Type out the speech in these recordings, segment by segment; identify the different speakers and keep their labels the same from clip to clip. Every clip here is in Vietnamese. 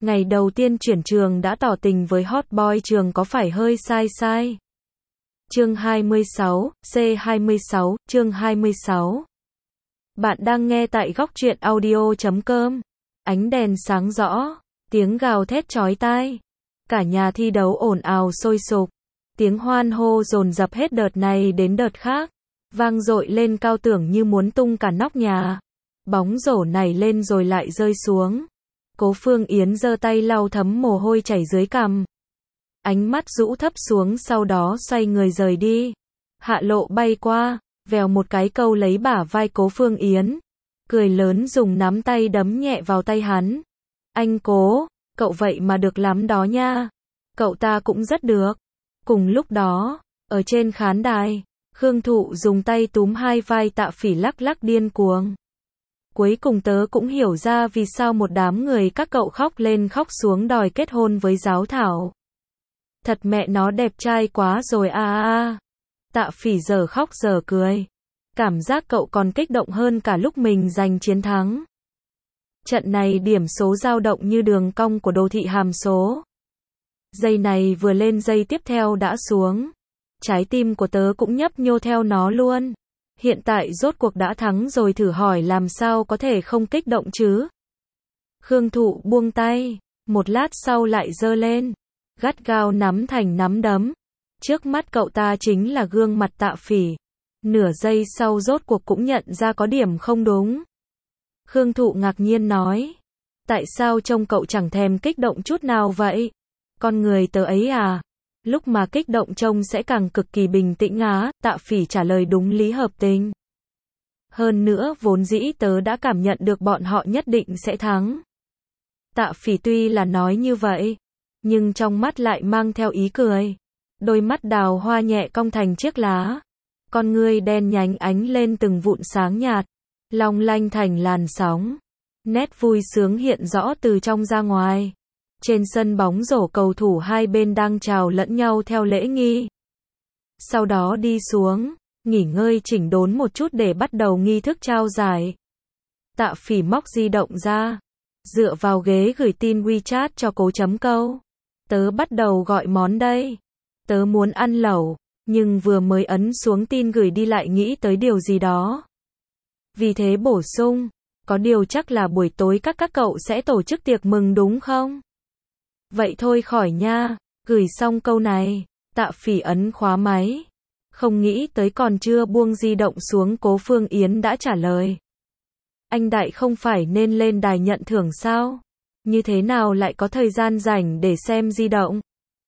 Speaker 1: Ngày đầu tiên chuyển trường đã tỏ tình với hot boy trường có phải hơi sai sai? Chương 26, C26, chương 26. Bạn đang nghe tại góc truyện audio.com. Ánh đèn sáng rõ, tiếng gào thét chói tai. Cả nhà thi đấu ồn ào sôi sục. Tiếng hoan hô dồn dập hết đợt này đến đợt khác. Vang dội lên cao tưởng như muốn tung cả nóc nhà. Bóng rổ nảy lên rồi lại rơi xuống. Cố Phương Yến giơ tay lau thấm mồ hôi chảy dưới cằm. Ánh mắt rũ thấp xuống sau đó xoay người rời đi. Hạ Lộ bay qua, vèo một cái câu lấy bả vai Cố Phương Yến. Cười lớn dùng nắm tay đấm nhẹ vào tay hắn. Anh Cố, cậu vậy mà được lắm đó nha. Cậu ta cũng rất được. Cùng lúc đó, ở trên khán đài, Khương Thụ dùng tay túm hai vai Tạ Phỉ lắc lắc điên cuồng. Cuối cùng tớ cũng hiểu ra vì sao một đám người các cậu khóc lên khóc xuống đòi kết hôn với Giáo Thảo. Thật mẹ nó đẹp trai quá rồi a. Tạ Phỉ giờ khóc giờ cười. Cảm giác cậu còn kích động hơn cả lúc mình giành chiến thắng. Trận này điểm số dao động như đường cong của đồ thị hàm số. Giây này vừa lên giây tiếp theo đã xuống. Trái tim của tớ cũng nhấp nhô theo nó luôn. Hiện tại rốt cuộc đã thắng rồi, thử hỏi làm sao có thể không kích động chứ. Khương Thụ buông tay, một lát sau lại giơ lên, gắt gao nắm thành nắm đấm. Trước mắt cậu ta chính là gương mặt Tạ Phỉ. Nửa giây sau rốt cuộc cũng nhận ra có điểm không đúng. Khương Thụ ngạc nhiên nói, tại sao trông cậu chẳng thèm kích động chút nào vậy? Con người tớ ấy à? Lúc mà kích động trông sẽ càng cực kỳ bình tĩnh á, Tạ Phỉ trả lời đúng lý hợp tình. Hơn nữa vốn dĩ tớ đã cảm nhận được bọn họ nhất định sẽ thắng. Tạ Phỉ tuy là nói như vậy, nhưng trong mắt lại mang theo ý cười. Đôi mắt đào hoa nhẹ cong thành chiếc lá. Con ngươi đen nhánh ánh lên từng vụn sáng nhạt, long lanh thành làn sóng. Nét vui sướng hiện rõ từ trong ra ngoài. Trên sân bóng rổ cầu thủ hai bên đang chào lẫn nhau theo lễ nghi. Sau đó đi xuống, nghỉ ngơi chỉnh đốn một chút để bắt đầu nghi thức trao giải. Tạ Phỉ móc di động ra, dựa vào ghế gửi tin WeChat cho Cố Chấm Câu. Tớ bắt đầu gọi món đây. Tớ muốn ăn lẩu, nhưng vừa mới ấn xuống tin gửi đi lại nghĩ tới điều gì đó. Vì thế bổ sung, có điều chắc là buổi tối các cậu sẽ tổ chức tiệc mừng đúng không? Vậy thôi khỏi nha. Gửi xong câu này, Tạ Phỉ ấn khóa máy. Không nghĩ tới còn chưa buông di động xuống Cố Phương Yến đã trả lời. Anh Đại không phải nên lên đài nhận thưởng sao? Như thế nào lại có thời gian rảnh để xem di động?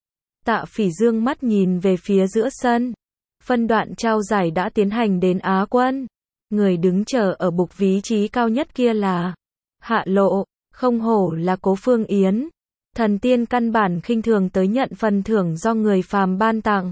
Speaker 1: Tạ Phỉ dương mắt nhìn về phía giữa sân. Phân đoạn trao giải đã tiến hành đến Á quân. Người đứng chờ ở bục vị trí cao nhất kia là Hạ Lộ, không hổ là Cố Phương Yến. Thần tiên căn bản khinh thường tới nhận phần thưởng do người phàm ban tặng.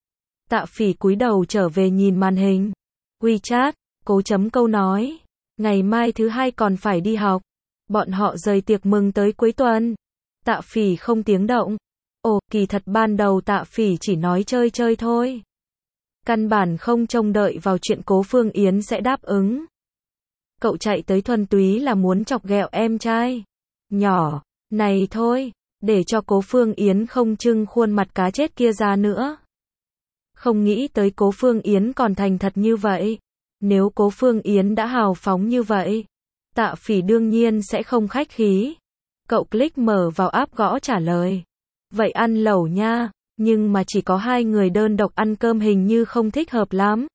Speaker 1: Tạ Phỉ cúi đầu trở về nhìn màn hình. WeChat, Cố Chấm Câu nói, ngày mai thứ hai còn phải đi học. Bọn họ rời tiệc mừng tới cuối tuần. Tạ Phỉ không tiếng động. Ồ, kỳ thật ban đầu Tạ Phỉ chỉ nói chơi chơi thôi. Căn bản không trông đợi vào chuyện Cố Phương Yến sẽ đáp ứng. Cậu chạy tới thuần túy là muốn chọc ghẹo em trai nhỏ này thôi, để cho Cố Phương Yến không trưng khuôn mặt cá chết kia ra nữa. Không nghĩ tới Cố Phương Yến còn thành thật như vậy. Nếu Cố Phương Yến đã hào phóng như vậy, Tạ Phỉ đương nhiên sẽ không khách khí. Cậu click mở vào app gõ trả lời. Vậy ăn lẩu nha, nhưng mà chỉ có hai người đơn độc ăn cơm hình như không thích hợp lắm.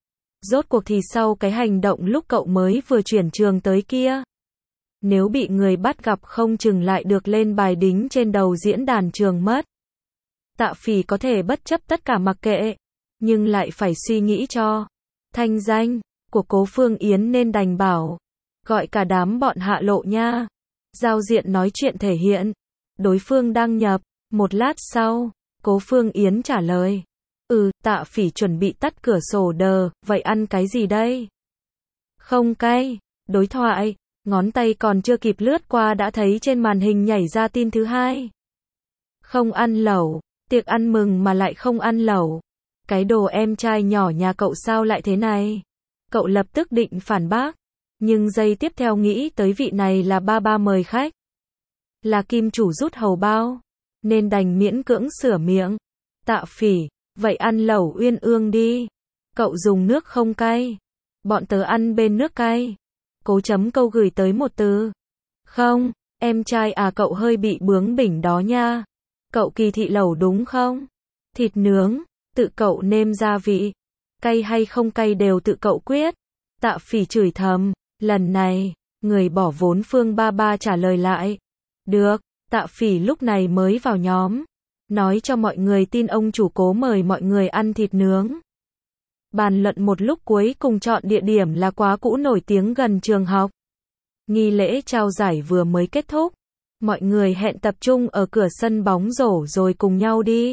Speaker 1: Rốt cuộc thì sau cái hành động lúc cậu mới vừa chuyển trường tới kia, nếu bị người bắt gặp không chừng lại được lên bài đính trên đầu diễn đàn trường mất. Tạ Phỉ có thể bất chấp tất cả mặc kệ, nhưng lại phải suy nghĩ cho thanh danh của Cố Phương Yến nên đành bảo, gọi cả đám bọn Hạ Lộ nha. Giao diện nói chuyện thể hiện, đối phương đăng nhập. Một lát sau, Cố Phương Yến trả lời. Tạ Phỉ chuẩn bị tắt cửa sổ đờ, vậy ăn cái gì đây? Không cay. Đối thoại, ngón tay còn chưa kịp lướt qua đã thấy trên màn hình nhảy ra tin thứ hai. Không ăn lẩu, tiệc ăn mừng mà lại không ăn lẩu. Cái đồ em trai nhỏ nhà cậu sao lại thế này? Cậu lập tức định phản bác, nhưng giây tiếp theo nghĩ tới vị này là ba mời khách. Là kim chủ rút hầu bao, nên đành miễn cưỡng sửa miệng. Tạ Phỉ, vậy ăn lẩu uyên ương đi. Cậu dùng nước không cay. Bọn tớ ăn bên nước cay. Cố chấm câu gửi tới một từ. Không, em trai à, cậu hơi bị bướng bỉnh đó nha. Cậu kỳ thị lẩu đúng không? Thịt nướng, tự cậu nêm gia vị. Cay hay không cay đều tự cậu quyết. Tạ Phỉ chửi thầm. Lần này, người bỏ vốn Phương Ba Ba trả lời lại. Được, Tạ Phỉ lúc này mới vào nhóm. Nói cho mọi người tin ông chủ Cố mời mọi người ăn thịt nướng. Bàn luận một lúc cuối cùng chọn địa điểm là quá cũ nổi tiếng gần trường học. Nghi lễ trao giải vừa mới kết thúc. Mọi người hẹn tập trung ở cửa sân bóng rổ rồi cùng nhau đi.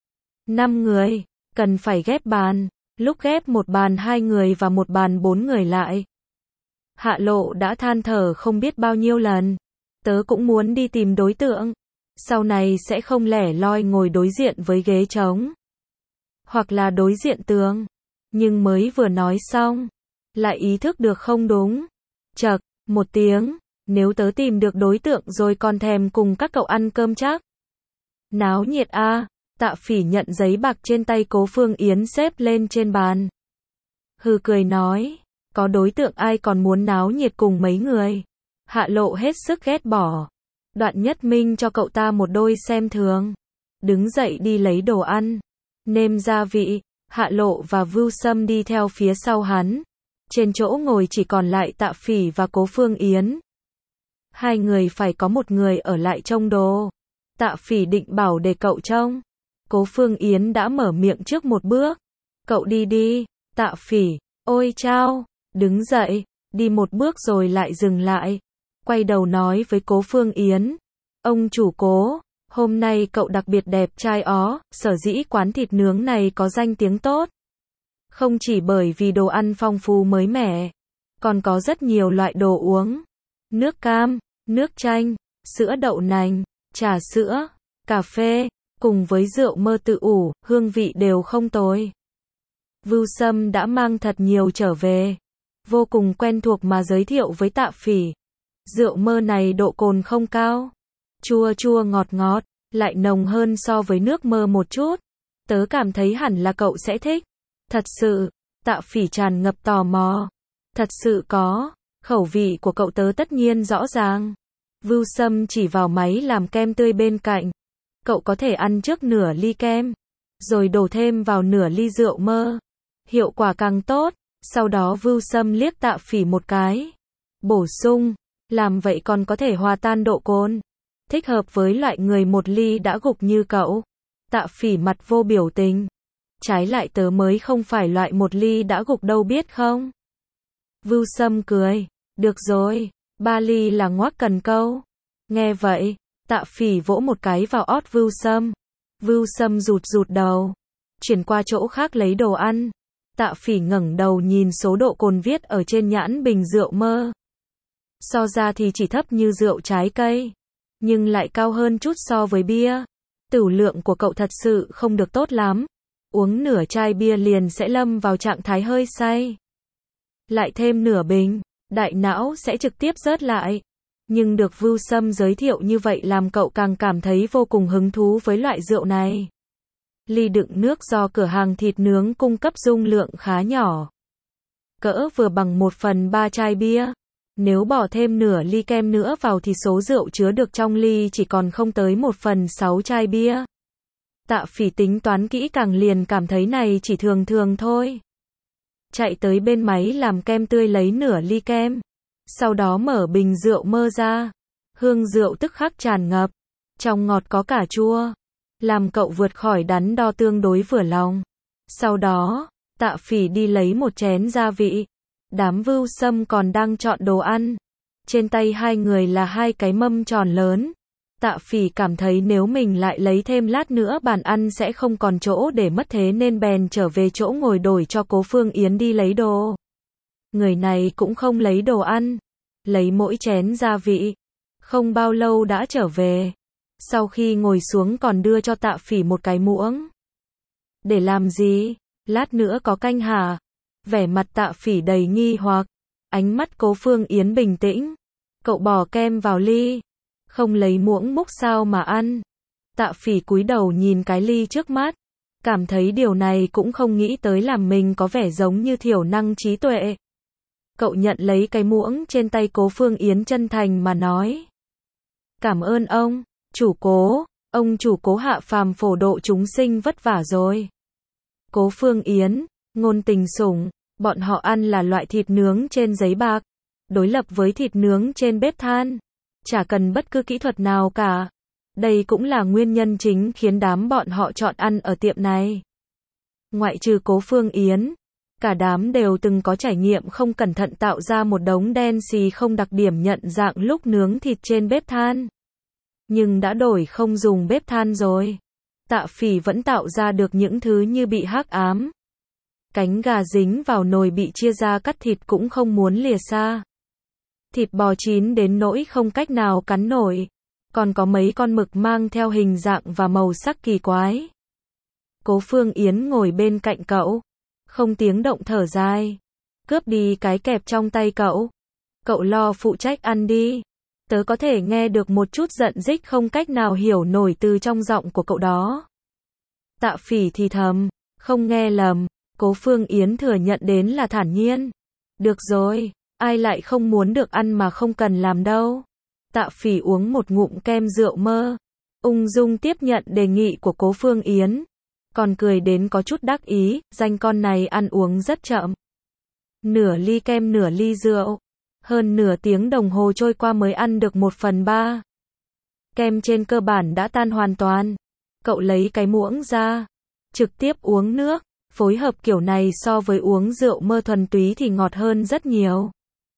Speaker 1: 5 người, cần phải ghép bàn. Lúc ghép một bàn 2 người và một bàn 4 người lại. Hạ Lộ đã than thở không biết bao nhiêu lần. Tớ cũng muốn đi tìm đối tượng. Sau này sẽ không lẻ loi ngồi đối diện với ghế trống. Hoặc là đối diện tường. Nhưng mới vừa nói xong. Lại ý thức được không đúng. Chậc, một tiếng. Nếu tớ tìm được đối tượng rồi còn thèm cùng các cậu ăn cơm chắc. Náo nhiệt a. Tạ Phỉ nhận giấy bạc trên tay Cố Phương Yến xếp lên trên bàn. Hừ cười nói. Có đối tượng ai còn muốn náo nhiệt cùng mấy người. Hạ Lộ hết sức ghét bỏ. Đoạn Nhất Minh cho cậu ta một đôi xem thường. Đứng dậy đi lấy đồ ăn. Nêm gia vị. Hạ Lộ và Vưu Sâm đi theo phía sau hắn. Trên chỗ ngồi chỉ còn lại Tạ Phỉ và Cố Phương Yến. 2 người phải có một người ở lại trông đồ. Tạ Phỉ định bảo để cậu trông. Cố Phương Yến đã mở miệng trước một bước. Cậu đi đi. Tạ Phỉ, ôi chao. Đứng dậy, đi một bước rồi lại dừng lại. Quay đầu nói với Cố Phương Yến. Ông chủ Cố, hôm nay cậu đặc biệt đẹp trai ó, sở dĩ quán thịt nướng này có danh tiếng tốt. Không chỉ bởi vì đồ ăn phong phú mới mẻ, còn có rất nhiều loại đồ uống. Nước cam, nước chanh, sữa đậu nành, trà sữa, cà phê, cùng với rượu mơ tự ủ, hương vị đều không tồi. Vưu Sâm đã mang thật nhiều trở về. Vô cùng quen thuộc mà giới thiệu với Tạ Phỉ. Rượu mơ này độ cồn không cao. Chua chua ngọt ngọt, lại nồng hơn so với nước mơ một chút. Tớ cảm thấy hẳn là cậu sẽ thích. Thật sự, Tạ Phỉ tràn ngập tò mò. Thật sự có, khẩu vị của cậu tớ tất nhiên rõ ràng. Vưu Sâm chỉ vào máy làm kem tươi bên cạnh. Cậu có thể ăn trước nửa ly kem, rồi đổ thêm vào nửa ly rượu mơ. Hiệu quả càng tốt. Sau đó Vưu Sâm liếc Tạ Phỉ một cái. Bổ sung, làm vậy còn có thể hòa tan độ cồn. Thích hợp với loại người một ly đã gục như cậu. Tạ Phỉ mặt vô biểu tình. Trái lại tớ mới không phải loại một ly đã gục đâu biết không. Vưu Sâm cười. Được rồi, 3 ly là ngoác cần câu. Nghe vậy, Tạ Phỉ vỗ một cái vào ót Vưu Sâm. Vưu Sâm rụt rụt đầu. Chuyển qua chỗ khác lấy đồ ăn. Tạ Phỉ ngẩng đầu nhìn số độ cồn viết ở trên nhãn bình rượu mơ. So ra thì chỉ thấp như rượu trái cây, nhưng lại cao hơn chút so với bia. Tửu lượng của cậu thật sự không được tốt lắm. Uống nửa chai bia liền sẽ lâm vào trạng thái hơi say. Lại thêm nửa bình, đại não sẽ trực tiếp rớt lại. Nhưng được Vưu Sâm giới thiệu như vậy làm cậu càng cảm thấy vô cùng hứng thú với loại rượu này. Ly đựng nước do cửa hàng thịt nướng cung cấp dung lượng khá nhỏ. Cỡ vừa bằng 1/3 chai bia. Nếu bỏ thêm nửa ly kem nữa vào thì số rượu chứa được trong ly chỉ còn không tới 1/6 chai bia. Tạ Phỉ tính toán kỹ càng liền cảm thấy này chỉ thường thường thôi. Chạy tới bên máy làm kem tươi lấy nửa ly kem. Sau đó mở bình rượu mơ ra. Hương rượu tức khắc tràn ngập. Trong ngọt có cả chua. Làm cậu vượt khỏi đắn đo tương đối vừa lòng. Sau đó, Tạ Phỉ đi lấy một chén gia vị. Đám Vưu Sâm còn đang chọn đồ ăn. Trên tay 2 người là 2 cái mâm tròn lớn. Tạ Phỉ cảm thấy nếu mình lại lấy thêm lát nữa bàn ăn sẽ không còn chỗ để mất, thế nên bèn trở về chỗ ngồi đổi cho Cố Phương Yến đi lấy đồ. Người này cũng không lấy đồ ăn, lấy mỗi chén gia vị. Không bao lâu đã trở về. Sau khi ngồi xuống còn đưa cho Tạ Phỉ một cái muỗng. Để làm gì? Lát nữa có canh hả? Vẻ mặt Tạ Phỉ đầy nghi hoặc. Ánh mắt Cố Phương Yến bình tĩnh. Cậu bỏ kem vào ly. Không lấy muỗng múc sao mà ăn. Tạ Phỉ cúi đầu nhìn cái ly trước mắt, cảm thấy điều này cũng không nghĩ tới làm mình có vẻ giống như thiểu năng trí tuệ. Cậu nhận lấy cái muỗng trên tay Cố Phương Yến chân thành mà nói. Cảm ơn ông, chủ Cố, ông chủ Cố hạ phàm phổ độ chúng sinh vất vả rồi. Cố Phương Yến, ngôn tình sủng, bọn họ ăn là loại thịt nướng trên giấy bạc, đối lập với thịt nướng trên bếp than, chả cần bất cứ kỹ thuật nào cả. Đây cũng là nguyên nhân chính khiến đám bọn họ chọn ăn ở tiệm này. Ngoại trừ Cố Phương Yến, cả đám đều từng có trải nghiệm không cẩn thận tạo ra một đống đen xì không đặc điểm nhận dạng lúc nướng thịt trên bếp than. Nhưng đã đổi không dùng bếp than rồi. Tạ Phỉ vẫn tạo ra được những thứ như bị hắc ám. Cánh gà dính vào nồi bị chia ra cắt thịt cũng không muốn lìa xa. Thịt bò chín đến nỗi không cách nào cắn nổi. Còn có mấy con mực mang theo hình dạng và màu sắc kỳ quái. Cố Phương Yến ngồi bên cạnh cậu, không tiếng động thở dài. Cướp đi cái kẹp trong tay cậu. Cậu lo phụ trách ăn đi. Tớ có thể nghe được một chút giận dích không cách nào hiểu nổi từ trong giọng của cậu đó. Tạ Phỉ thì thầm, không nghe lầm. Cố Phương Yến thừa nhận đến là thản nhiên. Được rồi, ai lại không muốn được ăn mà không cần làm đâu. Tạ Phỉ uống một ngụm kem rượu mơ, ung dung tiếp nhận đề nghị của Cố Phương Yến, còn cười đến có chút đắc ý, danh con này ăn uống rất chậm. Nửa ly kem nửa ly rượu, hơn nửa tiếng đồng hồ trôi qua mới ăn được 1/3. Kem trên cơ bản đã tan hoàn toàn. Cậu lấy cái muỗng ra, trực tiếp uống nước, phối hợp kiểu này so với uống rượu mơ thuần túy thì ngọt hơn rất nhiều.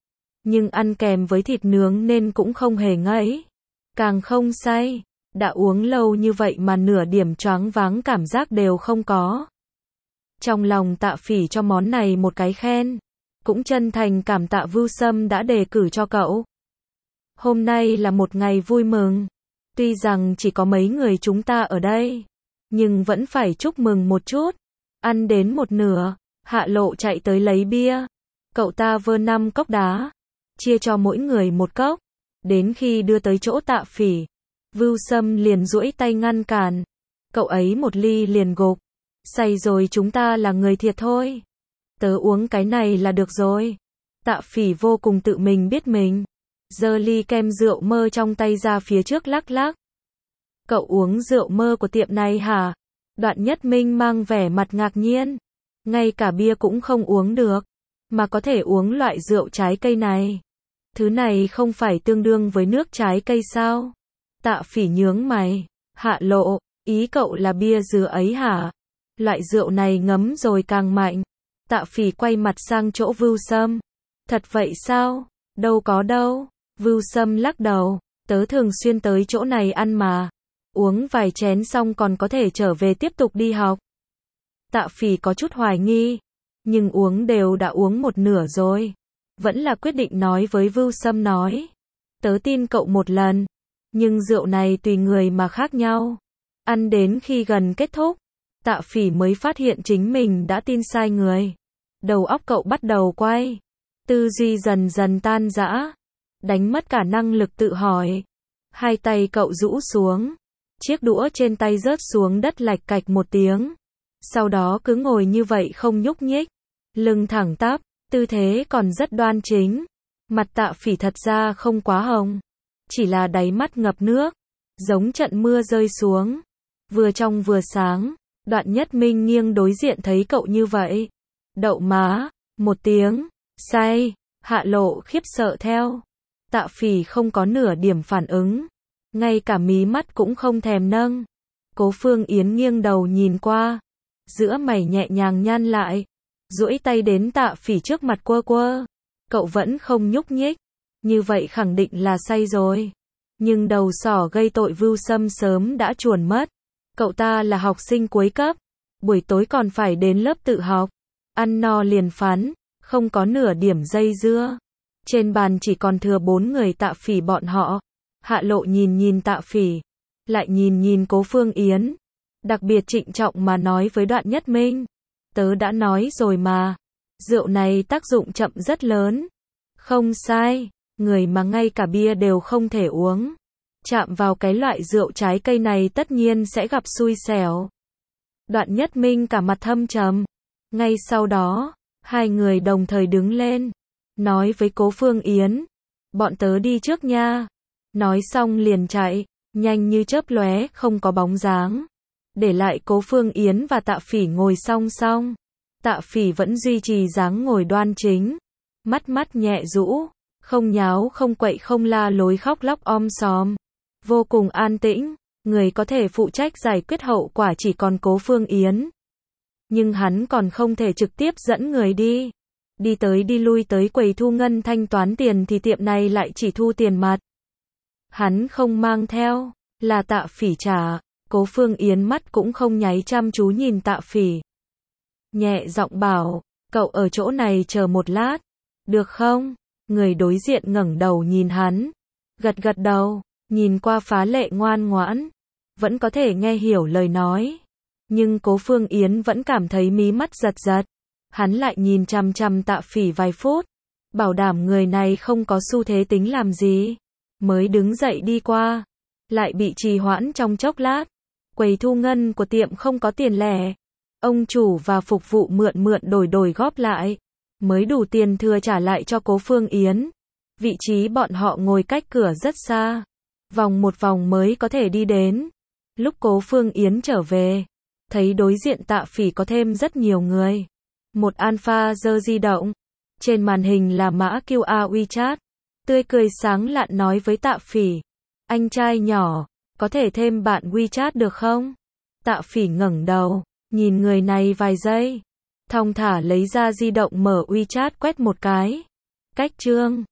Speaker 1: Nhưng ăn kèm với thịt nướng nên cũng không hề ngấy, càng không say. Đã uống lâu như vậy mà nửa điểm choáng váng cảm giác đều không có. Trong lòng Tạ Phỉ cho món này một cái khen, cũng chân thành cảm tạ Vưu Sâm đã đề cử cho cậu. Hôm nay là một ngày vui mừng, tuy rằng chỉ có mấy người chúng ta ở đây, nhưng vẫn phải chúc mừng một chút. Ăn đến một nửa, Hạ Lộ chạy tới lấy bia. Cậu ta vơ 5 cốc đá, chia cho mỗi người một cốc. Đến khi đưa tới chỗ Tạ Phỉ, Vưu Sâm liền duỗi tay ngăn cản. Cậu ấy một ly liền gục. Say rồi chúng ta là người thiệt thôi. Tớ uống cái này là được rồi. Tạ Phỉ vô cùng tự mình biết mình. Giơ ly kem rượu mơ trong tay ra phía trước lắc lắc. Cậu uống rượu mơ của tiệm này hả? Đoạn Nhất Minh mang vẻ mặt ngạc nhiên. Ngay cả bia cũng không uống được, mà có thể uống loại rượu trái cây này. Thứ này không phải tương đương với nước trái cây sao? Tạ Phỉ nhướng mày. Hạ Lộ, ý cậu là bia dứa ấy hả? Loại rượu này ngấm rồi càng mạnh. Tạ Phỉ quay mặt sang chỗ Vưu Sâm. Thật vậy sao? Đâu có đâu. Vưu Sâm lắc đầu. Tớ thường xuyên tới chỗ này ăn mà. Uống vài chén xong còn có thể trở về tiếp tục đi học. Tạ Phỉ có chút hoài nghi, nhưng uống đều đã uống một nửa rồi. Vẫn là quyết định nói với Vưu Sâm nói. Tớ tin cậu một lần, nhưng rượu này tùy người mà khác nhau. Ăn đến khi gần kết thúc, Tạ Phỉ mới phát hiện chính mình đã tin sai người. Đầu óc cậu bắt đầu quay, tư duy dần dần tan rã, đánh mất cả năng lực tự hỏi. Hai tay cậu rũ xuống, chiếc đũa trên tay rớt xuống đất lạch cạch một tiếng. Sau đó cứ ngồi như vậy không nhúc nhích, lưng thẳng tắp, tư thế còn rất đoan chính. Mặt Tạ Phỉ thật ra không quá hồng, chỉ là đáy mắt ngập nước, giống trận mưa rơi xuống, vừa trong vừa sáng. Đoạn Nhất Minh nghiêng đối diện thấy cậu như vậy, đậu má, một tiếng, say. Hạ Lộ khiếp sợ theo. Tạ Phỉ không có nửa điểm phản ứng, ngay cả mí mắt cũng không thèm nâng. Cố Phương Yến nghiêng đầu nhìn qua, giữa mày nhẹ nhàng nhăn lại, duỗi tay đến Tạ Phỉ trước mặt quơ quơ. Cậu vẫn không nhúc nhích, như vậy khẳng định là say rồi. Nhưng đầu sỏ gây tội Vưu Sâm sớm đã chuồn mất. Cậu ta là học sinh cuối cấp, buổi tối còn phải đến lớp tự học, ăn no liền phán, không có nửa điểm dây dưa. Trên bàn chỉ còn thừa 4 người Tạ Phỉ bọn họ. Hạ Lộ nhìn nhìn Tạ Phỉ, lại nhìn nhìn Cố Phương Yến, đặc biệt trịnh trọng mà nói với Đoạn Nhất Minh. Tớ đã nói rồi mà, rượu này tác dụng chậm rất lớn. Không sai, người mà ngay cả bia đều không thể uống, chạm vào cái loại rượu trái cây này tất nhiên sẽ gặp xui xẻo. Đoạn Nhất Minh cả mặt thâm trầm. Ngay sau đó, hai người đồng thời đứng lên, nói với Cố Phương Yến, bọn tớ đi trước nha. Nói xong liền chạy, nhanh như chớp lóe, không có bóng dáng. Để lại Cố Phương Yến và Tạ Phỉ ngồi song song. Tạ Phỉ vẫn duy trì dáng ngồi đoan chính, mắt nhẹ rũ, không nháo không quậy không la lối khóc lóc sòm. Vô cùng an tĩnh, người có thể phụ trách giải quyết hậu quả chỉ còn Cố Phương Yến. Nhưng hắn còn không thể trực tiếp dẫn người đi. Đi tới đi lui tới quầy thu ngân thanh toán tiền thì tiệm này lại chỉ thu tiền mặt. Hắn không mang theo, là Tạ Phỉ trả. Cố Phương Yến mắt cũng không nháy chăm chú nhìn Tạ Phỉ. Nhẹ giọng bảo, cậu ở chỗ này chờ một lát, được không? Người đối diện ngẩng đầu nhìn hắn, gật đầu, nhìn qua phá lệ ngoan ngoãn, vẫn có thể nghe hiểu lời nói. Nhưng Cố Phương Yến vẫn cảm thấy mí mắt giật. Hắn lại nhìn chằm chằm Tạ Phỉ vài phút, bảo đảm người này không có xu thế tính làm gì, mới đứng dậy đi qua. Lại bị trì hoãn trong chốc lát. Quầy thu ngân của tiệm không có tiền lẻ. Ông chủ và phục vụ mượn đổi góp lại, mới đủ tiền thừa trả lại cho Cố Phương Yến. Vị trí bọn họ ngồi cách cửa rất xa, vòng một vòng mới có thể đi đến. Lúc Cố Phương Yến trở về, thấy đối diện Tạ Phỉ có thêm rất nhiều người. Một Alpha giơ di động, trên màn hình là mã QR WeChat. Tươi cười sáng lạn nói với Tạ Phỉ, anh trai nhỏ, có thể thêm bạn WeChat được không? Tạ Phỉ ngẩng đầu, nhìn người này vài giây, thong thả lấy ra di động mở WeChat quét một cái. Cách chương